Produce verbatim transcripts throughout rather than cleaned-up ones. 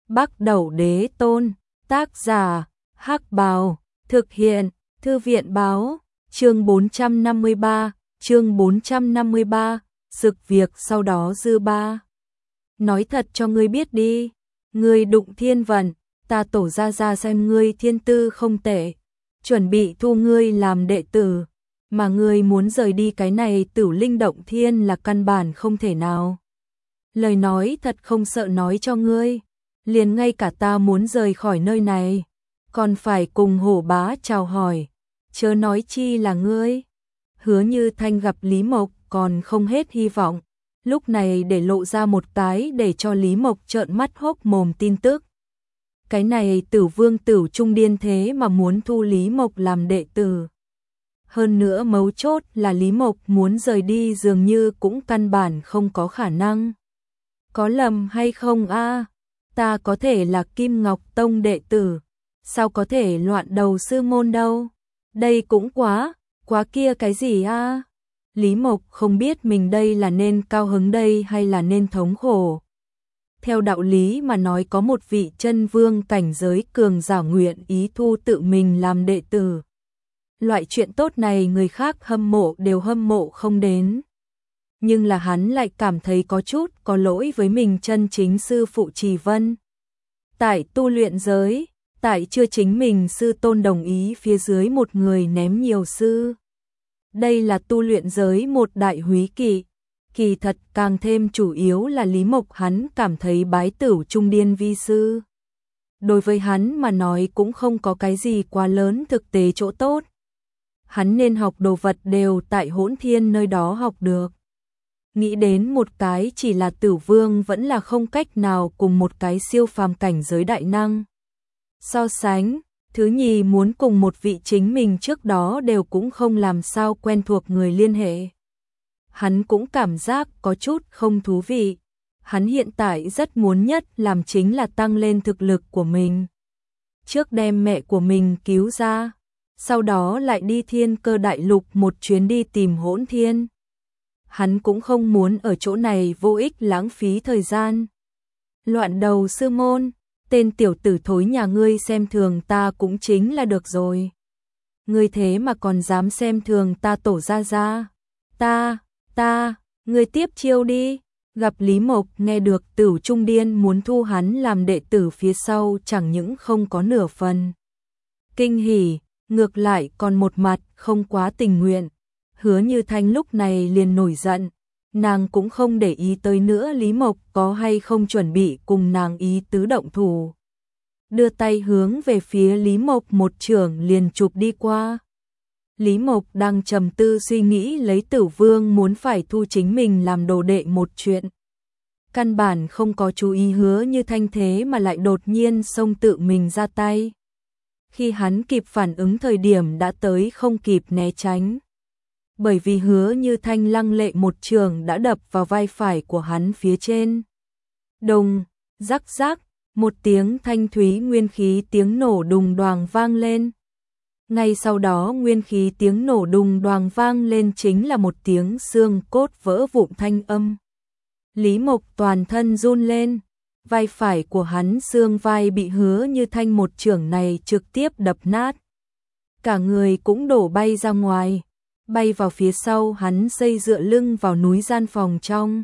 Bắc Đẩu Đế Tôn, tác giả, Hắc Bào, thực hiện, Thư viện báo, chương bốn trăm năm mươi ba, chương bốn trăm năm mươi ba, sực việc sau đó dư ba. Nói thật cho ngươi biết đi, ngươi đụng thiên vận, ta tổ ra ra xem ngươi thiên tư không tệ, chuẩn bị thu ngươi làm đệ tử, mà ngươi muốn rời đi cái này Tử Linh Động Thiên là căn bản không thể nào. Lời nói thật không sợ nói cho ngươi, liền ngay cả ta muốn rời khỏi nơi này, còn phải cùng Hổ Bá chào hỏi, chớ nói chi là ngươi. Hứa Như Thanh gặp Lý Mộc còn không hết hy vọng, lúc này để lộ ra một cái để cho Lý Mộc trợn mắt hốc mồm tin tức. Cái này Tử Vương Tử Trung điên thế mà muốn thu Lý Mộc làm đệ tử. Hơn nữa mấu chốt là Lý Mộc muốn rời đi dường như cũng căn bản không có khả năng. Có lầm hay không a? Ta có thể là Kim Ngọc Tông đệ tử, sao có thể loạn đầu sư môn đâu? Đây cũng quá, quá kia cái gì a? Lý Mộc không biết mình đây là nên cao hứng đây hay là nên thống khổ. Theo đạo lý mà nói có một vị chân vương cảnh giới cường giả nguyện ý thu tự mình làm đệ tử. Loại chuyện tốt này người khác hâm mộ đều hâm mộ không đến. Nhưng là hắn lại cảm thấy có chút có lỗi với mình chân chính sư phụ Trì Vân. Tại tu luyện giới, tại chưa chính mình sư tôn đồng ý phía dưới một người ném nhiều sư. Đây là tu luyện giới một đại húy kỵ. Kỳ thật càng thêm chủ yếu là Lý Mộc hắn cảm thấy bái Tửu Trung điên vi sư. Đối với hắn mà nói cũng không có cái gì quá lớn thực tế chỗ tốt. Hắn nên học đồ vật đều tại Hỗn Thiên nơi đó học được. Nghĩ đến một cái chỉ là Tử Vương vẫn là không cách nào cùng một cái siêu phàm cảnh giới đại năng so sánh, thứ nhì muốn cùng một vị chính mình trước đó đều cũng không làm sao quen thuộc người liên hệ. Hắn cũng cảm giác có chút không thú vị. Hắn hiện tại rất muốn nhất làm chính là tăng lên thực lực của mình. Trước đem mẹ của mình cứu ra, sau đó lại đi Thiên Cơ Đại Lục một chuyến đi tìm Hỗn Thiên. Hắn cũng không muốn ở chỗ này vô ích lãng phí thời gian. Loạn đầu sư môn, tên tiểu tử thối nhà ngươi xem thường ta cũng chính là được rồi. Ngươi thế mà còn dám xem thường ta tổ ra ra. Ta, ta, ngươi tiếp chiêu đi. Gặp Lý Mộc nghe được Tửu Trung điên muốn thu hắn làm đệ tử phía sau chẳng những không có nửa phần kinh hỉ, ngược lại còn một mặt không quá tình nguyện. Hứa Như Thanh lúc này liền nổi giận, nàng cũng không để ý tới nữa Lý Mộc có hay không chuẩn bị cùng nàng ý tứ động thủ. Đưa tay hướng về phía Lý Mộc một chưởng liền chụp đi qua. Lý Mộc đang trầm tư suy nghĩ lấy Tử Vương muốn phải thu chính mình làm đồ đệ một chuyện. Căn bản không có chú ý Hứa Như Thanh thế mà lại đột nhiên xông tự mình ra tay. Khi hắn kịp phản ứng thời điểm đã tới không kịp né tránh. Bởi vì Hứa Như Thanh lăng lệ một trường đã đập vào vai phải của hắn phía trên. Đùng, rắc rắc, một tiếng thanh thúy nguyên khí tiếng nổ đùng đoàng vang lên. Ngay sau đó nguyên khí tiếng nổ đùng đoàng vang lên chính là một tiếng xương cốt vỡ vụn thanh âm. Lý Mộc toàn thân run lên, vai phải của hắn xương vai bị Hứa Như Thanh một chưởng này trực tiếp đập nát. Cả người cũng đổ bay ra ngoài, bay vào phía sau hắn xây dựa lưng vào núi gian phòng trong.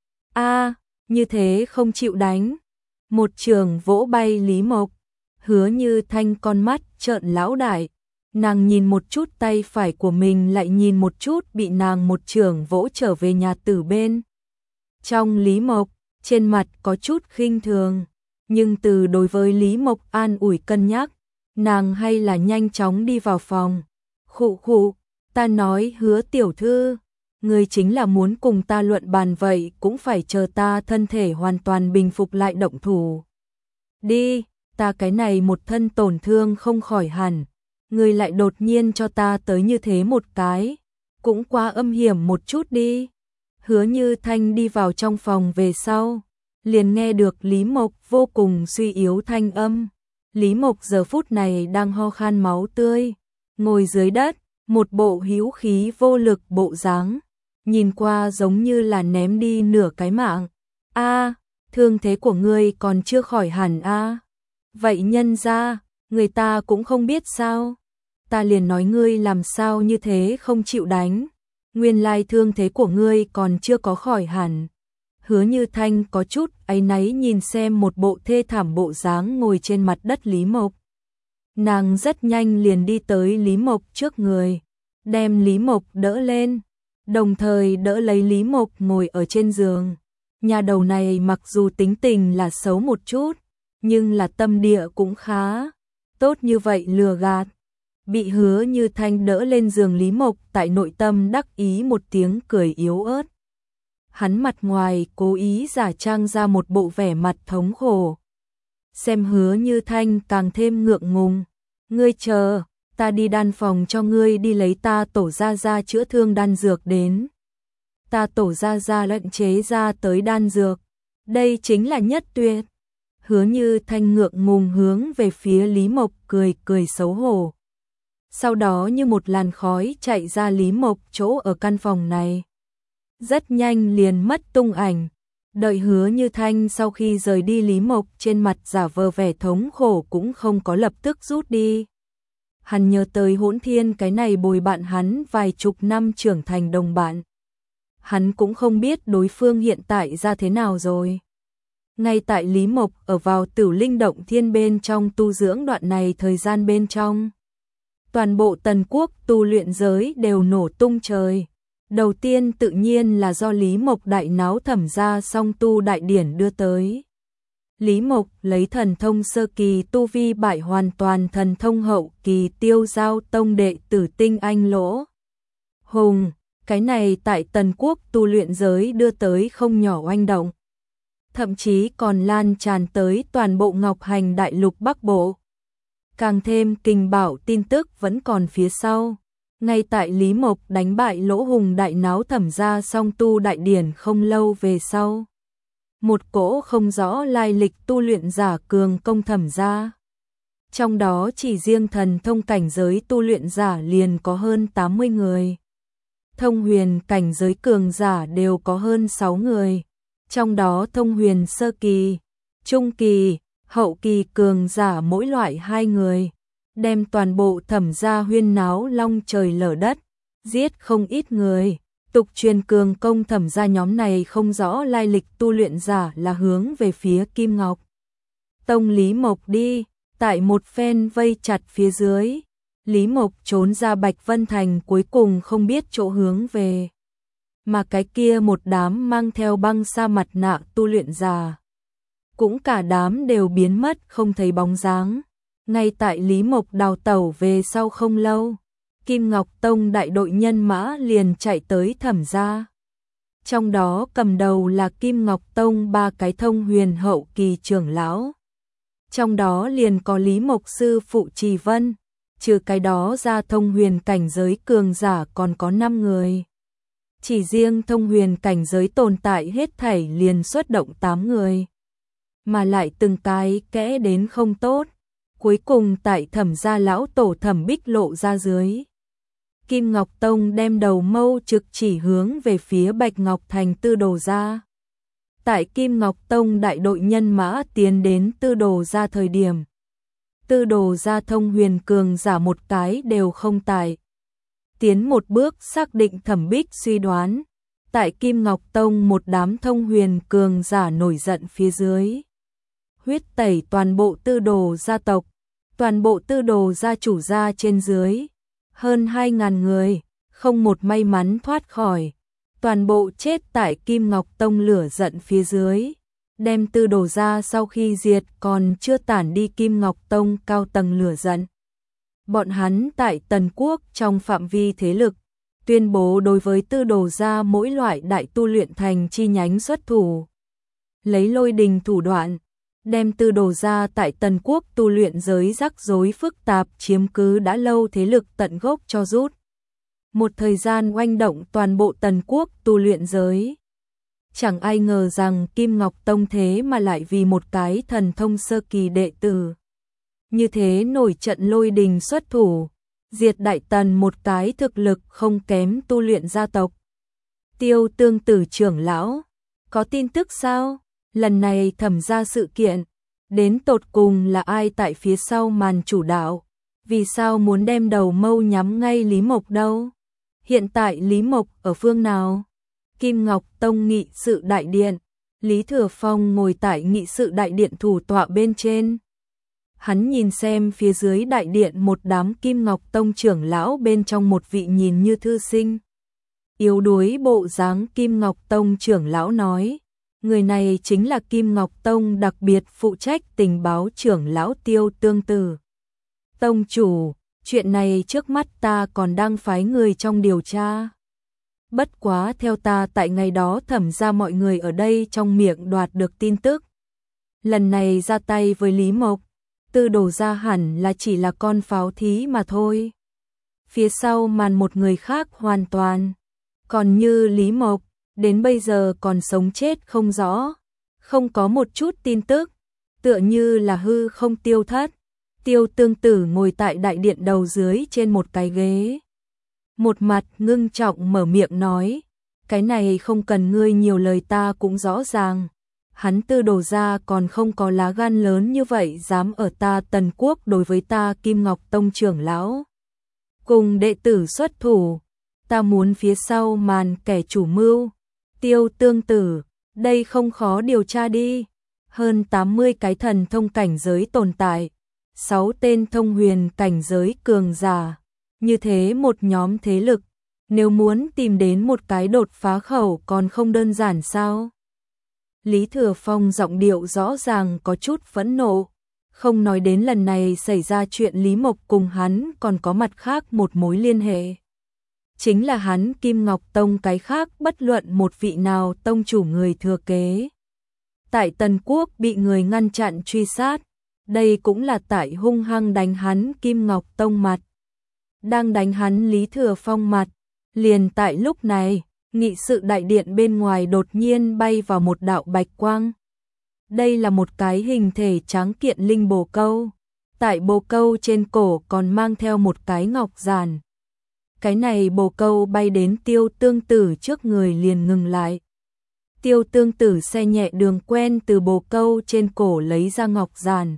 A, như thế không chịu đánh. Một chưởng vỗ bay Lý Mộc, Hứa Như Thanh con mắt trợn lão đại. Nàng nhìn một chút tay phải của mình lại nhìn một chút bị nàng một chưởng vỗ trở về nhà tử bên. Trong Lý Mộc, trên mặt có chút khinh thường, nhưng từ đối với Lý Mộc an ủi cân nhắc, nàng hay là nhanh chóng đi vào phòng. Khụ khụ, ta nói Hứa tiểu thư, ngươi chính là muốn cùng ta luận bàn vậy cũng phải chờ ta thân thể hoàn toàn bình phục lại động thủ. Đi, ta cái này một thân tổn thương không khỏi hẳn. Ngươi lại đột nhiên cho ta tới như thế một cái, cũng quá âm hiểm một chút đi. Hứa Như Thanh đi vào trong phòng về sau, liền nghe được Lý Mộc vô cùng suy yếu thanh âm. Lý Mộc giờ phút này đang ho khan máu tươi, ngồi dưới đất, một bộ hữu khí vô lực bộ dáng, nhìn qua giống như là ném đi nửa cái mạng. A, thương thế của ngươi còn chưa khỏi hẳn a? À? Vậy nhân ra, người ta cũng không biết sao? Ta liền nói ngươi làm sao như thế không chịu đánh, nguyên lai thương thế của ngươi còn chưa có khỏi hẳn. Hứa Như Thanh có chút áy náy nhìn xem một bộ thê thảm bộ dáng ngồi trên mặt đất Lý Mộc. Nàng rất nhanh liền đi tới Lý Mộc trước người, đem Lý Mộc đỡ lên, đồng thời đỡ lấy Lý Mộc ngồi ở trên giường. Nhà đầu này mặc dù tính tình là xấu một chút, nhưng là tâm địa cũng khá tốt, như vậy lừa gạt. Bị Hứa Như Thanh đỡ lên giường, Lý Mộc tại nội tâm đắc ý một tiếng cười yếu ớt. Hắn mặt ngoài cố ý giả trang ra một bộ vẻ mặt thống khổ. Xem Hứa Như Thanh càng thêm ngượng ngùng. Ngươi chờ, ta đi đan phòng cho ngươi đi lấy ta tổ gia gia chữa thương đan dược đến. Ta tổ gia gia luyện chế ra tới đan dược. Đây chính là nhất tuyệt. Hứa Như Thanh ngượng ngùng hướng về phía Lý Mộc cười cười xấu hổ. Sau đó như một làn khói chạy ra Lý Mộc chỗ ở căn phòng này. Rất nhanh liền mất tung ảnh. Đợi Hứa Như Thanh sau khi rời đi, Lý Mộc trên mặt giả vờ vẻ thống khổ cũng không có lập tức rút đi. Hắn nhớ tới Hỗn Thiên cái này bồi bạn hắn vài chục năm trưởng thành đồng bạn. Hắn cũng không biết đối phương hiện tại ra thế nào rồi. Ngay tại Lý Mộc ở vào Tử Linh Động Thiên bên trong tu dưỡng đoạn này thời gian bên trong, toàn bộ Tần Quốc tu luyện giới đều nổ tung trời. Đầu tiên tự nhiên là do Lý Mộc đại náo Thẩm gia song tu đại điển đưa tới. Lý Mộc lấy thần thông sơ kỳ tu vi bại hoàn toàn thần thông hậu kỳ Tiêu Giao tông đệ tử Tinh Anh Lỗ Hùng, cái này tại Tần Quốc tu luyện giới đưa tới không nhỏ oanh động. Thậm chí còn lan tràn tới toàn bộ Ngọc Hành đại lục Bắc Bộ. Càng thêm kinh bảo tin tức vẫn còn phía sau. Ngay tại Lý Mộc đánh bại Lỗ Hùng đại náo Thẩm gia song tu đại điển không lâu về sau, một cỗ không rõ lai lịch tu luyện giả cường công Thẩm gia. Trong đó chỉ riêng thần thông cảnh giới tu luyện giả liền có hơn tám mươi người. Thông huyền cảnh giới cường giả đều có hơn sáu người. Trong đó thông huyền sơ kỳ, trung kỳ, hậu kỳ cường giả mỗi loại hai người. Đem toàn bộ Thẩm gia huyên náo long trời lở đất, giết không ít người. Tục truyền cường công Thẩm gia nhóm này không rõ lai lịch tu luyện giả là hướng về phía Kim Ngọc Tông Lý Mộc đi. Tại một phen vây chặt phía dưới, Lý Mộc trốn ra Bạch Vân Thành, cuối cùng không biết chỗ hướng về. Mà cái kia một đám mang theo băng sa mặt nạ tu luyện giả, cũng cả đám đều biến mất không thấy bóng dáng. Ngay tại Lý Mộc đào tẩu về sau không lâu, Kim Ngọc Tông đại đội nhân mã liền chạy tới Thẩm gia. Trong đó cầm đầu là Kim Ngọc Tông ba cái thông huyền hậu kỳ trưởng lão. Trong đó liền có Lý Mộc sư phụ Trì Vân, trừ cái đó ra thông huyền cảnh giới cường giả còn có năm người. Chỉ riêng thông huyền cảnh giới tồn tại hết thảy liền xuất động tám người. Mà lại từng cái kẽ đến không tốt. Cuối cùng tại Thẩm gia lão tổ Thẩm Bích lộ ra dưới. Kim Ngọc Tông đem đầu mâu trực chỉ hướng về phía Bạch Ngọc Thành Tư Đồ gia. Tại Kim Ngọc Tông đại đội nhân mã tiến đến Tư Đồ gia thời điểm, Tư Đồ gia thông huyền cường giả một cái đều không tại. Tiến một bước xác định Thẩm Bích suy đoán, tại Kim Ngọc Tông một đám thông huyền cường giả nổi giận phía dưới, huyết tẩy toàn bộ Tư Đồ gia tộc, toàn bộ Tư Đồ gia chủ gia trên dưới, hơn hai ngàn người, không một may mắn thoát khỏi, toàn bộ chết tại Kim Ngọc Tông lửa giận phía dưới. Đem Tư Đồ gia sau khi diệt còn chưa tản đi Kim Ngọc Tông cao tầng lửa giận. Bọn hắn tại Tần Quốc trong phạm vi thế lực, tuyên bố đối với Tư Đồ gia mỗi loại đại tu luyện thành chi nhánh xuất thủ. Lấy lôi đình thủ đoạn, đem Tư Đồ gia tại Tần Quốc tu luyện giới rắc rối phức tạp chiếm cứ đã lâu thế lực tận gốc cho rút. Một thời gian oanh động toàn bộ Tần Quốc tu luyện giới. Chẳng ai ngờ rằng Kim Ngọc Tông thế mà lại vì một cái thần thông sơ kỳ đệ tử như thế nổi trận lôi đình xuất thủ, diệt Đại Tần một cái thực lực không kém tu luyện gia tộc. Tiêu Tương Tử trưởng lão, có tin tức sao? lần này thẩm ra sự kiện, đến tột cùng là ai tại phía sau màn chủ đạo, vì sao muốn đem đầu mâu nhắm ngay Lý Mộc đâu? Hiện tại Lý Mộc ở phương nào? Kim Ngọc Tông nghị sự đại điện, Lý Thừa Phong ngồi tại nghị sự đại điện thủ tọa bên trên. Hắn nhìn xem phía dưới đại điện một đám Kim Ngọc Tông trưởng lão, bên trong một vị nhìn như thư sinh yếu đuối bộ dáng Kim Ngọc Tông trưởng lão nói, người này chính là Kim Ngọc Tông đặc biệt phụ trách tình báo trưởng lão Tiêu Tương Tử. Tông chủ, chuyện này trước mắt ta còn đang phái người trong điều tra. Bất quá theo ta tại ngày đó thẩm ra mọi người ở đây trong miệng đoạt được tin tức. Lần này ra tay với Lý Mộc, Tư Đồ gia hẳn là chỉ là con pháo thí mà thôi. Phía sau màn một người khác hoàn toàn. Còn như Lý Mộc, đến bây giờ còn sống chết không rõ, không có một chút tin tức, tựa như là hư không tiêu thất. Tiêu Tương Tử ngồi tại đại điện đầu dưới trên một cái ghế. Một mặt ngưng trọng mở miệng nói, cái này không cần ngươi nhiều lời ta cũng rõ ràng. Hắn Tư Đồ gia còn không có lá gan lớn như vậy dám ở ta Tần Quốc đối với ta Kim Ngọc Tông trưởng lão cùng đệ tử xuất thủ. Ta muốn phía sau màn kẻ chủ mưu, Tiêu Tương Tử, đây không khó điều tra đi. Hơn tám mươi cái thần thông cảnh giới tồn tại, sáu tên thông huyền cảnh giới cường giả. Như thế một nhóm thế lực, nếu muốn tìm đến một cái đột phá khẩu còn không đơn giản sao? Lý Thừa Phong giọng điệu rõ ràng có chút phẫn nộ, không nói đến lần này xảy ra chuyện Lý Mộc cùng hắn còn có mặt khác một mối liên hệ. Chính là hắn Kim Ngọc Tông cái khác bất luận một vị nào tông chủ người thừa kế. Tại Tần Quốc bị người ngăn chặn truy sát, đây cũng là tại hung hăng đánh hắn Kim Ngọc Tông mặt. Đang đánh hắn Lý Thừa Phong mặt, liền tại lúc này, nghị sự đại điện bên ngoài đột nhiên bay vào một đạo bạch quang. Đây là một cái hình thể tráng kiện linh bồ câu, tại bồ câu trên cổ còn mang theo một cái ngọc giản. Cái này bồ câu bay đến Tiêu Tương Tử trước người liền ngừng lại. Tiêu Tương Tử xe nhẹ đường quen từ bồ câu trên cổ lấy ra ngọc giản.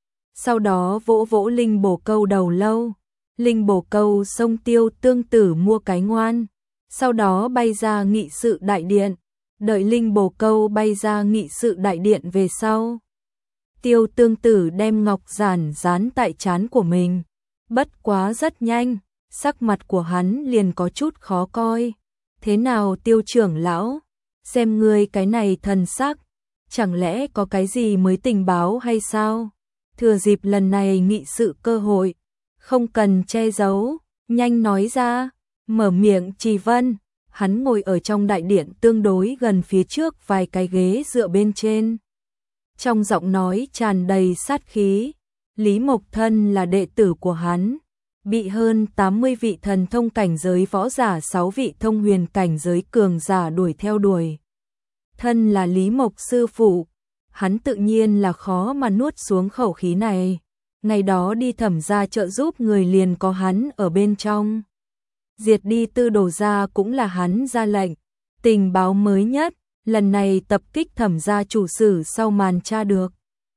Sau đó vỗ vỗ linh bồ câu đầu lâu. Linh bồ câu xông Tiêu Tương Tử mua cái ngoan. Sau đó bay ra nghị sự đại điện. Đợi linh bồ câu bay ra nghị sự đại điện về sau. Tiêu Tương Tử đem ngọc giản dán tại trán của mình. Bất quá rất nhanh, sắc mặt của hắn liền có chút khó coi. Thế nào Tiêu trưởng lão? Xem ngươi cái này thần sắc, chẳng lẽ có cái gì mới tình báo hay sao? Thừa dịp lần này nghị sự cơ hội, không cần che giấu, nhanh nói ra. Mở miệng Trì Vân, hắn ngồi ở trong đại điện tương đối gần phía trước vài cái ghế dựa bên trên. Trong giọng nói tràn đầy sát khí, Lý Mộc Thân là đệ tử của hắn, bị hơn tám mươi vị thần thông cảnh giới võ giả, sáu vị thông huyền cảnh giới cường giả đuổi theo đuổi. Thân là Lý Mộc sư phụ, hắn tự nhiên là khó mà nuốt xuống khẩu khí này. Ngày đó đi thẩm gia trợ giúp người liền có hắn ở bên trong. Diệt đi Tư Đồ gia cũng là hắn ra lệnh. Tình báo mới nhất, lần này tập kích thẩm gia chủ sử sau màn tra được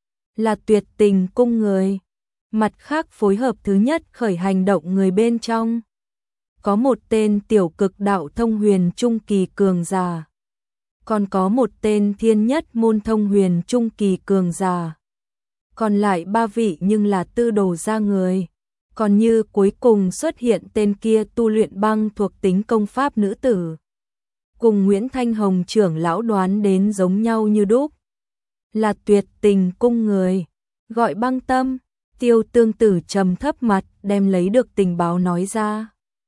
là Tuyệt Tình cung người. Mặt khác phối hợp thứ nhất khởi hành động người bên trong. Có một tên tiểu cực đạo thông huyền trung kỳ cường giả. Còn có một tên thiên nhất môn thông huyền trung kỳ cường giả. Còn lại ba vị nhưng là Tư Đồ gia người. Còn như cuối cùng xuất hiện tên kia tu luyện băng thuộc tính công pháp nữ tử. Cùng Nguyễn Thanh Hồng trưởng lão đoán đến giống nhau như đúc. Là Tuyệt Tình cung người. Gọi Băng Tâm. Tiêu Tương Tử trầm thấp mặt đem lấy được tình báo nói ra.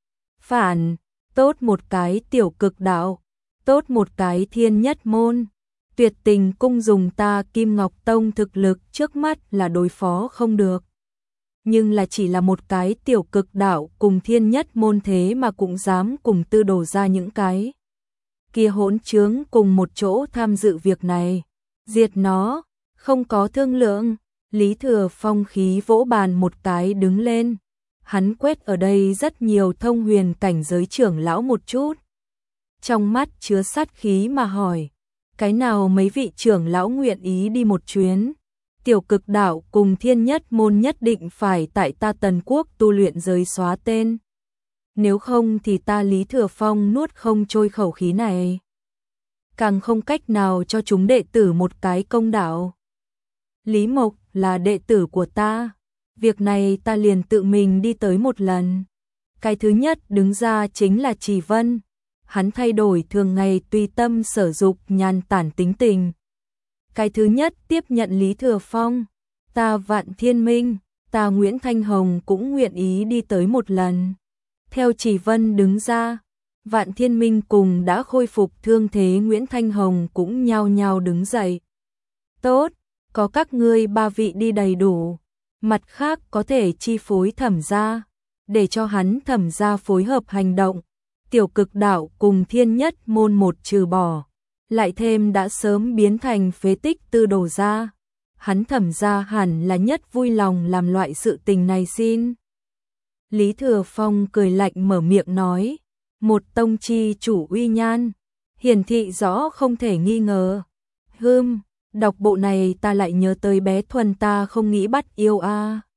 Phản, tốt một cái tiểu cực đạo, tốt một cái thiên nhất môn. Tuyệt Tình cung dùng ta Kim Ngọc Tông thực lực trước mắt là đối phó không được. Nhưng là chỉ là một cái tiểu cực đạo cùng thiên nhất môn thế mà cũng dám cùng Tư Đồ ra những cái kia hỗn trướng cùng một chỗ tham dự việc này. Diệt nó, không có thương lượng. Lý Thừa Phong khí vỗ bàn một cái đứng lên. Hắn quét ở đây rất nhiều thông huyền cảnh giới trưởng lão một chút. Trong mắt chứa sát khí mà hỏi. Cái nào mấy vị trưởng lão nguyện ý đi một chuyến? Tiểu Cực đạo cùng Thiên Nhất môn nhất định phải tại ta Tần Quốc tu luyện giới xóa tên. Nếu không thì ta Lý Thừa Phong nuốt không trôi khẩu khí này. Càng không cách nào cho chúng đệ tử một cái công đạo. Lý Mộc là đệ tử của ta. Việc này ta liền tự mình đi tới một lần. Cái thứ nhất đứng ra chính là Trì Vân. Hắn thay đổi thường ngày tùy tâm sở dục nhàn tản tính tình. Cái thứ nhất tiếp nhận Lý Thừa Phong. Ta Vạn Thiên Minh, ta Nguyễn Thanh Hồng cũng nguyện ý đi tới một lần. Theo Trì Vân đứng ra, Vạn Thiên Minh cùng đã khôi phục thương thế Nguyễn Thanh Hồng cũng nhao nhao đứng dậy. Tốt, có các ngươi ba vị đi đầy đủ. Mặt khác có thể chi phối Thẩm gia, để cho hắn Thẩm gia phối hợp hành động. Tiểu Cực đạo cùng Thiên Nhất môn một trừ bỏ, lại thêm đã sớm biến thành phế tích Tư Đồ gia. Hắn Thẩm gia hẳn là nhất vui lòng làm loại sự tình này xin. Lý Thừa Phong cười lạnh mở miệng nói, một tông chi chủ uy nhan, hiển thị rõ không thể nghi ngờ. Hừm, đọc bộ này ta lại nhớ tới bé Thuần ta không nghĩ bắt yêu a.